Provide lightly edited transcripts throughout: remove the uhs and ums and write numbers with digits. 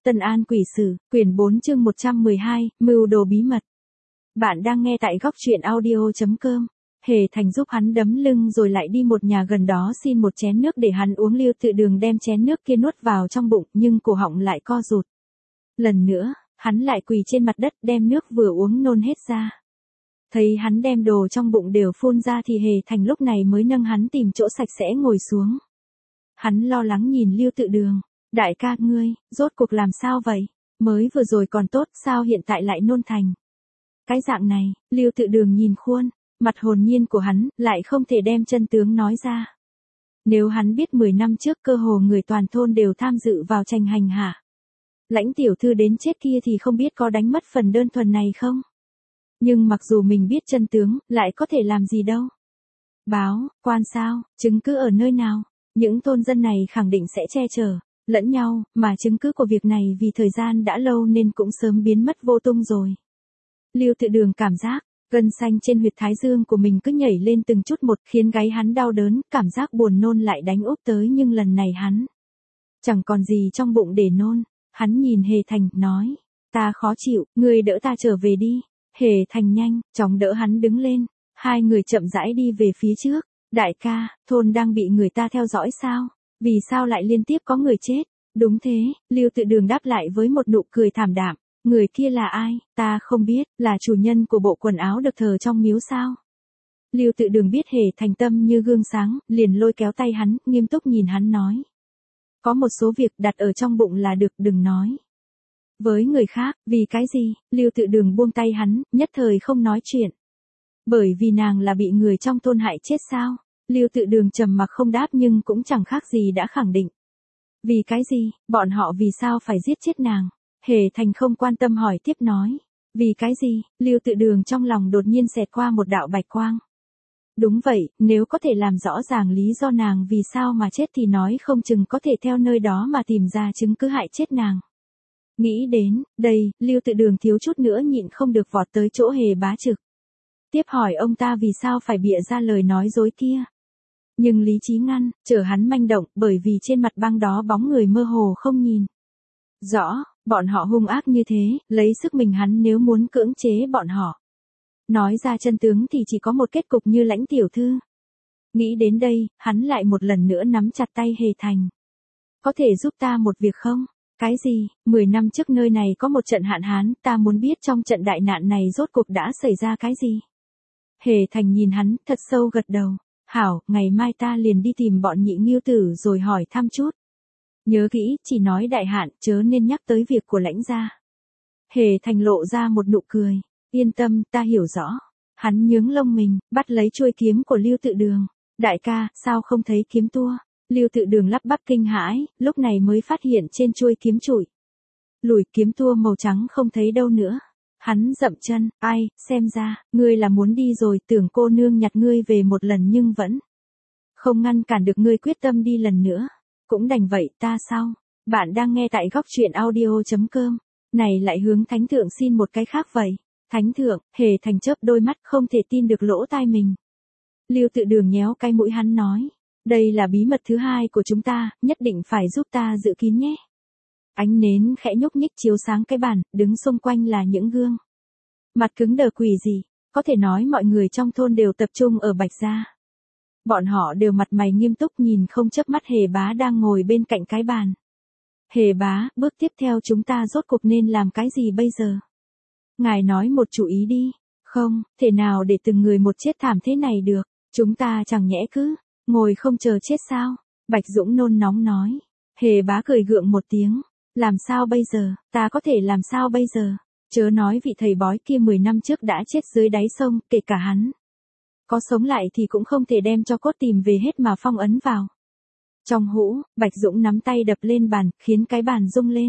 Tân An Quỷ Sử, quyển 4 chương 112, mưu đồ bí mật. Bạn đang nghe tại góc truyện audio.com. Hề Thành giúp hắn đấm lưng rồi lại đi một nhà gần đó xin một chén nước để hắn uống. Lưu Tự Đường đem chén nước kia nuốt vào trong bụng nhưng cổ họng lại co rụt. Lần nữa, hắn lại quỳ trên mặt đất đem nước vừa uống nôn hết ra. Thấy hắn đem đồ trong bụng đều phun ra thì Hề Thành lúc này mới nâng hắn tìm chỗ sạch sẽ ngồi xuống. Hắn lo lắng nhìn Lưu Tự Đường. Đại ca ngươi, rốt cuộc làm sao vậy? Mới vừa rồi còn tốt, sao hiện tại lại nôn thành? Cái dạng này, Lưu Tự Đường nhìn khuôn mặt hồn nhiên của hắn, lại không thể đem chân tướng nói ra. Nếu hắn biết 10 năm trước cơ hồ người toàn thôn đều tham dự vào tranh hành hạ Lãnh tiểu thư đến chết kia thì không biết có đánh mất phần đơn thuần này không? Nhưng mặc dù mình biết chân tướng, lại có thể làm gì đâu? Báo, quan sao, chứng cứ ở nơi nào? Những thôn dân này khẳng định sẽ che chở lẫn nhau, mà chứng cứ của việc này vì thời gian đã lâu nên cũng sớm biến mất vô tung rồi. Lưu Tự Đường cảm giác, gân xanh trên huyệt thái dương của mình cứ nhảy lên từng chút một khiến gáy hắn đau đớn, cảm giác buồn nôn lại đánh úp tới nhưng lần này hắn chẳng còn gì trong bụng để nôn. Hắn nhìn Hề Thành, nói, ta khó chịu, ngươi đỡ ta trở về đi. Hề Thành nhanh chóng đỡ hắn đứng lên, hai người chậm rãi đi về phía trước. Đại ca, thôn đang bị người ta theo dõi sao? Vì sao lại liên tiếp có người chết? Đúng thế, Lưu Tự Đường đáp lại với một nụ cười thảm đạm. Người kia là ai? Ta không biết, là chủ nhân của bộ quần áo được thờ trong miếu sao? Lưu Tự Đường biết Hề Thành tâm như gương sáng, liền lôi kéo tay hắn, nghiêm túc nhìn hắn nói. Có một số việc đặt ở trong bụng là được, đừng nói với người khác. Vì cái gì? Lưu Tự Đường buông tay hắn, nhất thời không nói chuyện. Bởi vì nàng là bị người trong thôn hại chết sao? Lưu Tự Đường trầm mặc không đáp nhưng cũng chẳng khác gì đã khẳng định. Vì cái gì? Bọn họ vì sao phải giết chết nàng? Hề Thành không quan tâm hỏi tiếp nói. Vì cái gì? Lưu Tự Đường trong lòng đột nhiên xẹt qua một đạo bạch quang. Đúng vậy, nếu có thể làm rõ ràng lý do nàng vì sao mà chết thì nói không chừng có thể theo nơi đó mà tìm ra chứng cứ hại chết nàng. Nghĩ đến đây, Lưu Tự Đường thiếu chút nữa nhịn không được vọt tới chỗ Hề Bá Trực. Tiếp hỏi ông ta vì sao phải bịa ra lời nói dối kia. Nhưng lý trí ngăn, chở hắn manh động, bởi vì trên mặt băng đó bóng người mơ hồ không nhìn rõ, bọn họ hung ác như thế, lấy sức mình hắn nếu muốn cưỡng chế bọn họ. Nói ra chân tướng thì chỉ có một kết cục như Lãnh tiểu thư. Nghĩ đến đây, hắn lại một lần nữa nắm chặt tay Hề Thành. Có thể giúp ta một việc không? Cái gì? 10 năm trước nơi này có một trận hạn hán, ta muốn biết trong trận đại nạn này rốt cuộc đã xảy ra cái gì? Hề Thành nhìn hắn, thật sâu gật đầu. Hảo, ngày mai ta liền đi tìm bọn Nhị Nghiêu tử rồi hỏi thăm chút. Nhớ kỹ, chỉ nói đại hạn, chớ nên nhắc tới việc của Lãnh gia. Hề Thành lộ ra một nụ cười. Yên tâm, ta hiểu rõ. Hắn nhướng lông mình, bắt lấy chuôi kiếm của Lưu Tự Đường. Đại ca, sao không thấy kiếm tua? Lưu Tự Đường lắp bắp kinh hãi, lúc này mới phát hiện trên chuôi kiếm trụi lùi kiếm tua màu trắng không thấy đâu nữa. Hắn dậm chân, ai, xem ra, ngươi là muốn đi rồi, tưởng cô nương nhặt ngươi về một lần nhưng vẫn không ngăn cản được ngươi quyết tâm đi lần nữa. Cũng đành vậy, ta sao? Bạn đang nghe tại góc truyện audio.com. Này lại hướng Thánh Thượng xin một cái khác vậy. Thánh Thượng, Hề Thành chớp đôi mắt không thể tin được lỗ tai mình. Lưu Tự Đường nhéo cái mũi hắn nói. Đây là bí mật thứ hai của chúng ta, nhất định phải giúp ta giữ kín nhé. Ánh nến khẽ nhúc nhích chiếu sáng cái bàn, đứng xung quanh là những gương mặt cứng đờ quỷ dị, có thể nói mọi người trong thôn đều tập trung ở Bạch gia. Bọn họ đều mặt mày nghiêm túc nhìn không chớp mắt Hề Bá đang ngồi bên cạnh cái bàn. Hề Bá, bước tiếp theo chúng ta rốt cuộc nên làm cái gì bây giờ? Ngài nói một chủ ý đi. Không, thể nào để từng người một chết thảm thế này được. Chúng ta chẳng nhẽ cứ ngồi không chờ chết sao? Bạch Dũng nôn nóng nói. Hề Bá cười gượng một tiếng. Làm sao bây giờ? Ta có thể làm sao bây giờ? Chớ nói vị thầy bói kia 10 năm trước đã chết dưới đáy sông, kể cả hắn có sống lại thì cũng không thể đem cho cốt tìm về hết mà phong ấn vào trong hũ. Bạch Dũng nắm tay đập lên bàn, khiến cái bàn rung lên.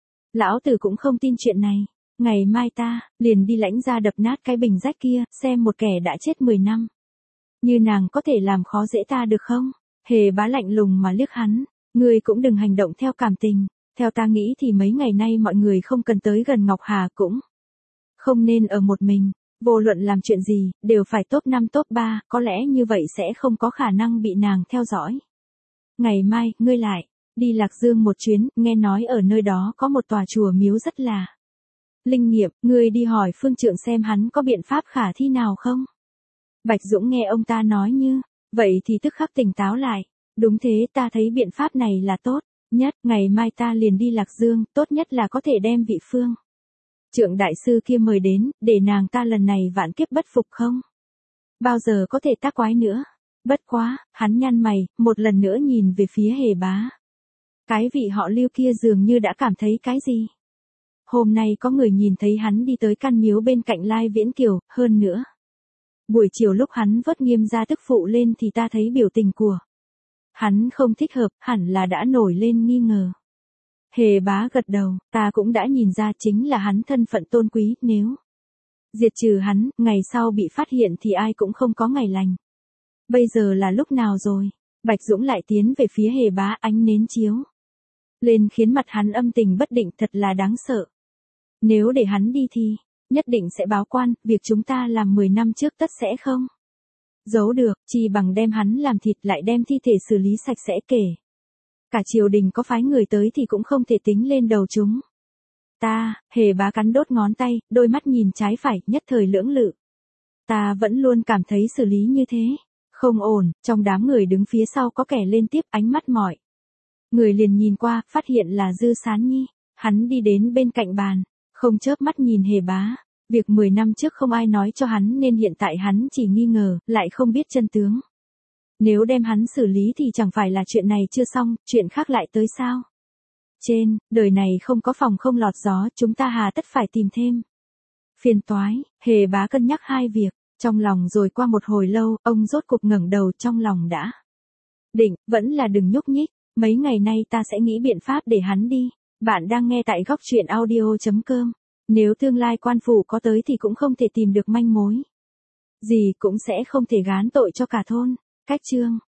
Lão tử cũng không tin chuyện này. Ngày mai ta liền đi Lãnh gia đập nát cái bình rách kia, xem một kẻ đã chết 10 năm như nàng có thể làm khó dễ ta được không? Hề Bá lạnh lùng mà liếc hắn. Ngươi cũng đừng hành động theo cảm tình. Theo ta nghĩ thì mấy ngày nay mọi người không cần tới gần Ngọc Hà, cũng không nên ở một mình. Vô luận làm chuyện gì, đều phải top 5 top 3, có lẽ như vậy sẽ không có khả năng bị nàng theo dõi. Ngày mai, ngươi lại Đi Lạc Dương một chuyến, nghe nói ở nơi đó có một tòa chùa miếu rất là linh nghiệm, ngươi đi hỏi Phương Trượng xem hắn có biện pháp khả thi nào không? Bạch Dũng nghe ông ta nói như vậy thì tức khắc tỉnh táo lại. Đúng thế, ta thấy biện pháp này là tốt nhất, ngày mai ta liền đi Lạc Dương, tốt nhất là có thể đem vị Phương Trượng đại sư kia mời đến, để nàng ta lần này vạn kiếp bất phục không? Bao giờ có thể tác quái nữa? Bất quá, hắn nhăn mày, một lần nữa nhìn về phía Hề Bá. Cái vị họ Lưu kia dường như đã cảm thấy cái gì? Hôm nay có người nhìn thấy hắn đi tới căn miếu bên cạnh Lai Viễn Kiều, hơn nữa. Buổi chiều lúc hắn vớt Nghiêm gia tức phụ lên thì ta thấy biểu tình của hắn không thích hợp, hẳn là đã nổi lên nghi ngờ. Hề Bá gật đầu, ta cũng đã nhìn ra chính là hắn thân phận tôn quý, nếu diệt trừ hắn, ngày sau bị phát hiện thì ai cũng không có ngày lành. Bây giờ là lúc nào rồi? Bạch Dũng lại tiến về phía Hề Bá, ánh nến chiếu lên khiến mặt hắn âm tình bất định, thật là đáng sợ. Nếu để hắn đi thì nhất định sẽ báo quan, việc chúng ta làm 10 năm trước tất sẽ không giấu được, chỉ bằng đem hắn làm thịt lại đem thi thể xử lý sạch sẽ, kể cả triều đình có phái người tới thì cũng không thể tính lên đầu chúng ta. Hề Bá cắn đốt ngón tay, đôi mắt nhìn trái phải, nhất thời lưỡng lự. Ta vẫn luôn cảm thấy xử lý như thế không ổn. Trong đám người đứng phía sau có kẻ lên tiếp, ánh mắt mọi người liền nhìn qua, phát hiện là Dư Sán Nhi. Hắn đi đến bên cạnh bàn, không chớp mắt nhìn Hề Bá. Việc 10 năm trước không ai nói cho hắn nên hiện tại hắn chỉ nghi ngờ, lại không biết chân tướng. Nếu đem hắn xử lý thì chẳng phải là chuyện này chưa xong, chuyện khác lại tới sao? Trên đời này không có phòng không lọt gió, chúng ta hà tất phải tìm thêm phiền toái. Hề Bá cân nhắc hai việc trong lòng, rồi qua một hồi lâu, ông rốt cục ngẩng đầu, trong lòng đã định, vẫn là đừng nhúc nhích, mấy ngày nay ta sẽ nghĩ biện pháp để hắn đi. Bạn đang nghe tại góc truyện audio.com. Nếu tương lai quan phủ có tới thì cũng không thể tìm được manh mối gì, cũng sẽ không thể gán tội cho cả thôn. Cách chương